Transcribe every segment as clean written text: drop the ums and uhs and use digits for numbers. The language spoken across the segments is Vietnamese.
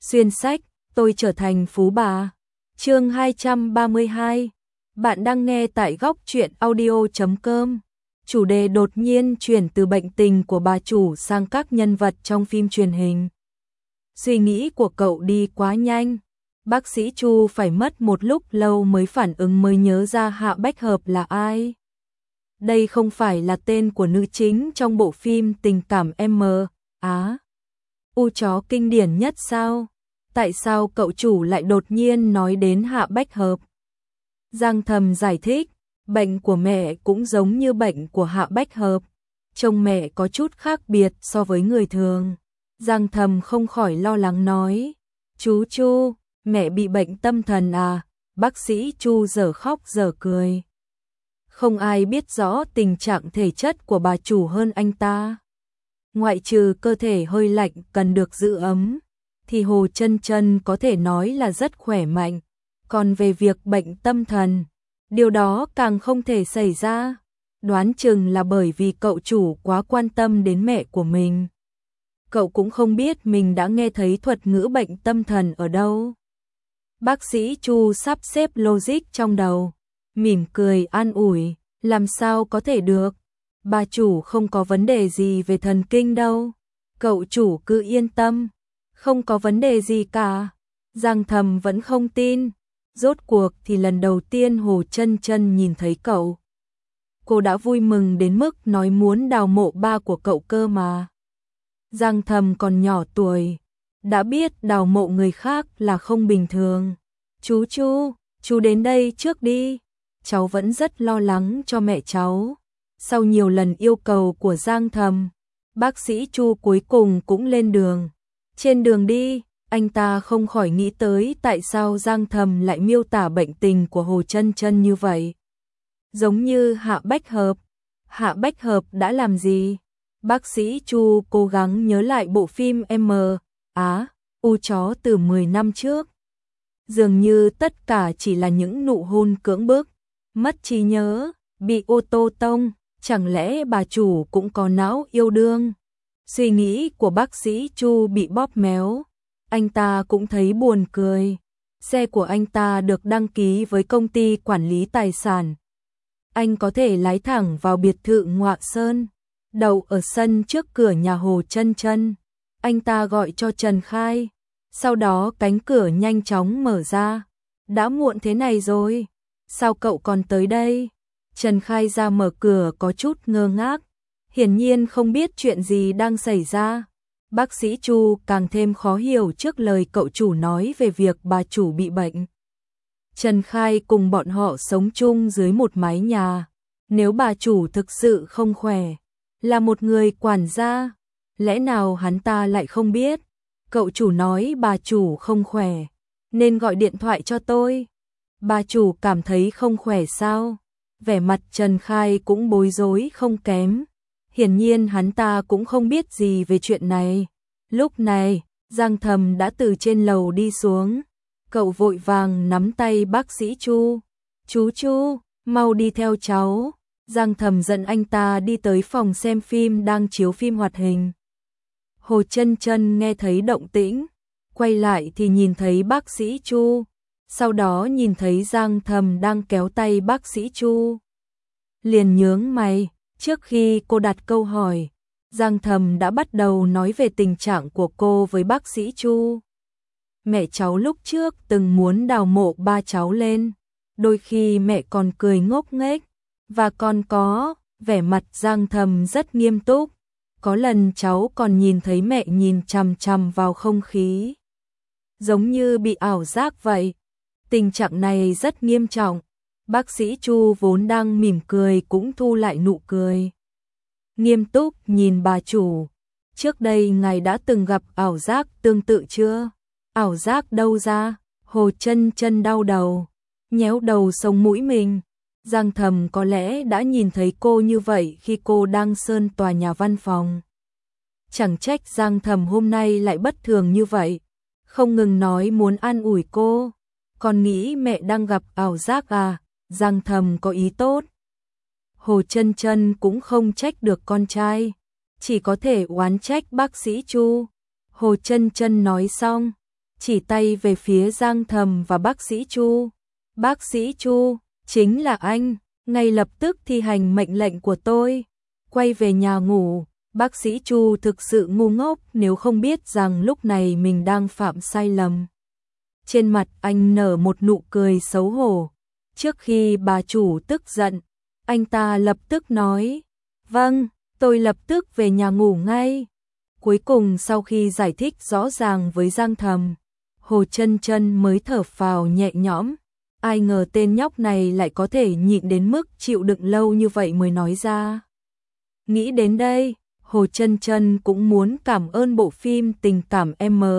Xuyên sách, tôi trở thành phú bà. Chương 232. Bạn đang nghe tại góc truyện audio.com. Chủ đề đột nhiên chuyển từ bệnh tình của bà chủ sang các nhân vật trong phim truyền hình. Suy nghĩ của cậu đi quá nhanh. Bác sĩ Chu phải mất một lúc lâu mới phản ứng, mới nhớ ra Hạ Bách Hợp là ai. Đây không phải là tên của nữ chính trong bộ phim tình cảm U chó kinh điển nhất sao? Tại sao cậu chủ lại đột nhiên nói đến Hạ Bách Hợp? Giang Thầm giải thích, bệnh của mẹ cũng giống như bệnh của Hạ Bách Hợp. Trông mẹ có chút khác biệt so với người thường. Giang Thầm không khỏi lo lắng nói, chú Chu, mẹ bị bệnh tâm thần à? Bác sĩ Chu giờ khóc giờ cười. Không ai biết rõ tình trạng thể chất của bà chủ hơn anh ta. Ngoại trừ cơ thể hơi lạnh cần được giữ ấm, thì Hồ Chân Chân có thể nói là rất khỏe mạnh. Còn về việc bệnh tâm thần, điều đó càng không thể xảy ra. Đoán chừng là bởi vì cậu chủ quá quan tâm đến mẹ của mình. Cậu cũng không biết mình đã nghe thấy thuật ngữ bệnh tâm thần ở đâu. Bác sĩ Chu sắp xếp logic trong đầu, mỉm cười an ủi, làm sao có thể được. Bà chủ không có vấn đề gì về thần kinh đâu. Cậu chủ cứ yên tâm, không có vấn đề gì cả. Giang Thầm vẫn không tin. Rốt cuộc thì lần đầu tiên Hồ Chân Chân nhìn thấy cậu, cô đã vui mừng đến mức nói muốn đào mộ ba của cậu cơ mà. Giang Thầm còn nhỏ tuổi, đã biết đào mộ người khác là không bình thường. Chú đến đây trước đi. Cháu vẫn rất lo lắng cho mẹ cháu. Sau nhiều lần yêu cầu của Giang Thầm, bác sĩ Chu cuối cùng cũng lên đường. Trên đường đi, anh ta không khỏi nghĩ tới tại sao Giang Thầm lại miêu tả bệnh tình của Hồ Chân Chân như vậy. Giống như Hạ Bách Hợp. Hạ Bách Hợp đã làm gì? Bác sĩ Chu cố gắng nhớ lại bộ phim U chó từ 10 năm trước. Dường như tất cả chỉ là những nụ hôn cưỡng bức, mất trí nhớ, bị ô tô tông. Chẳng lẽ bà chủ cũng có não yêu đương? Suy nghĩ của bác sĩ Chu bị bóp méo. Anh ta cũng thấy buồn cười. Xe của anh ta được đăng ký với công ty quản lý tài sản. Anh có thể lái thẳng vào biệt thự Ngọa Sơn, đậu ở sân trước cửa nhà Hồ Chân Chân. Anh ta gọi cho Trần Khai. Sau đó cánh cửa nhanh chóng mở ra. Đã muộn thế này rồi, sao cậu còn tới đây? Trần Khai ra mở cửa có chút ngơ ngác, hiển nhiên không biết chuyện gì đang xảy ra. Bác sĩ Chu càng thêm khó hiểu trước lời cậu chủ nói về việc bà chủ bị bệnh. Trần Khai cùng bọn họ sống chung dưới một mái nhà. Nếu bà chủ thực sự không khỏe, là một người quản gia, lẽ nào hắn ta lại không biết? Cậu chủ nói bà chủ không khỏe, nên gọi điện thoại cho tôi. Bà chủ cảm thấy không khỏe sao? Vẻ mặt Trần Khai cũng bối rối không kém. Hiển nhiên hắn ta cũng không biết gì về chuyện này. Lúc này, Giang Thầm đã từ trên lầu đi xuống. Cậu vội vàng nắm tay bác sĩ Chu. Chu, mau đi theo cháu. Giang Thầm dẫn anh ta đi tới phòng xem phim đang chiếu phim hoạt hình. Hồ Chân Chân nghe thấy động tĩnh, quay lại thì nhìn thấy bác sĩ Chu. Sau đó nhìn thấy Giang Thầm đang kéo tay bác sĩ Chu. Liền nhướng mày, trước khi cô đặt câu hỏi, Giang Thầm đã bắt đầu nói về tình trạng của cô với bác sĩ Chu. Mẹ cháu lúc trước từng muốn đào mộ ba cháu lên, đôi khi mẹ còn cười ngốc nghếch, và còn có, vẻ mặt Giang Thầm rất nghiêm túc. Có lần cháu còn nhìn thấy mẹ nhìn chằm chằm vào không khí, giống như bị ảo giác vậy. Tình trạng này rất nghiêm trọng. Bác sĩ Chu vốn đang mỉm cười cũng thu lại nụ cười. Nghiêm túc nhìn bà chủ. Trước đây ngài đã từng gặp ảo giác tương tự chưa? Ảo giác đâu ra? Hồ Chân Chân đau đầu, nhéo đầu sống mũi mình. Giang Thầm có lẽ đã nhìn thấy cô như vậy khi cô đang sơn tòa nhà văn phòng. Chẳng trách Giang Thầm hôm nay lại bất thường như vậy. Không ngừng nói muốn an ủi cô. Còn nghĩ mẹ đang gặp ảo giác à? Giang Thầm có ý tốt. Hồ Chân Chân cũng không trách được con trai, chỉ có thể oán trách bác sĩ Chu. Hồ Chân Chân nói xong, chỉ tay về phía Giang Thầm và bác sĩ Chu. Bác sĩ Chu, chính là anh, ngay lập tức thi hành mệnh lệnh của tôi. Quay về nhà ngủ, bác sĩ Chu thực sự ngu ngốc nếu không biết rằng lúc này mình đang phạm sai lầm. Trên mặt anh nở một nụ cười xấu hổ. Trước khi bà chủ tức giận, anh ta lập tức nói, vâng, tôi lập tức về nhà ngủ ngay. Cuối cùng sau khi giải thích rõ ràng với Giang Thầm, Hồ Chân Chân mới thở phào nhẹ nhõm. Ai ngờ tên nhóc này lại có thể nhịn đến mức chịu đựng lâu như vậy mới nói ra. Nghĩ đến đây, Hồ Chân Chân cũng muốn cảm ơn bộ phim tình cảm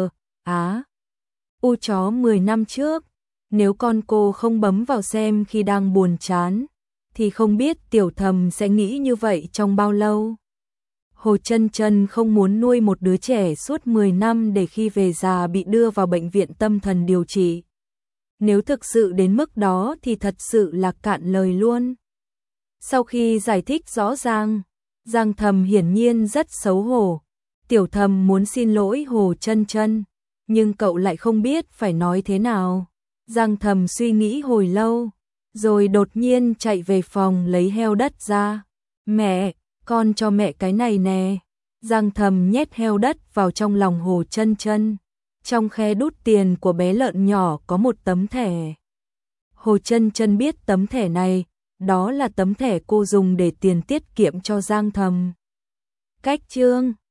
U chó 10 năm trước. Nếu con cô không bấm vào xem khi đang buồn chán, thì không biết Tiểu Thầm sẽ nghĩ như vậy trong bao lâu. Hồ Chân Chân không muốn nuôi một đứa trẻ suốt 10 năm để khi về già bị đưa vào bệnh viện tâm thần điều trị. Nếu thực sự đến mức đó thì thật sự là cạn lời luôn. Sau khi giải thích rõ ràng, Giang Thầm hiển nhiên rất xấu hổ. Tiểu Thầm muốn xin lỗi Hồ Chân Chân, nhưng cậu lại không biết phải nói thế nào. Giang Thầm suy nghĩ hồi lâu, rồi đột nhiên chạy về phòng lấy heo đất ra. Mẹ, con cho mẹ cái này nè. Giang Thầm nhét heo đất vào trong lòng Hồ Chân Chân. Trong khe đút tiền của bé lợn nhỏ có một tấm thẻ. Hồ Chân Chân biết tấm thẻ này, đó là tấm thẻ cô dùng để tiền tiết kiệm cho Giang Thầm. Cách chương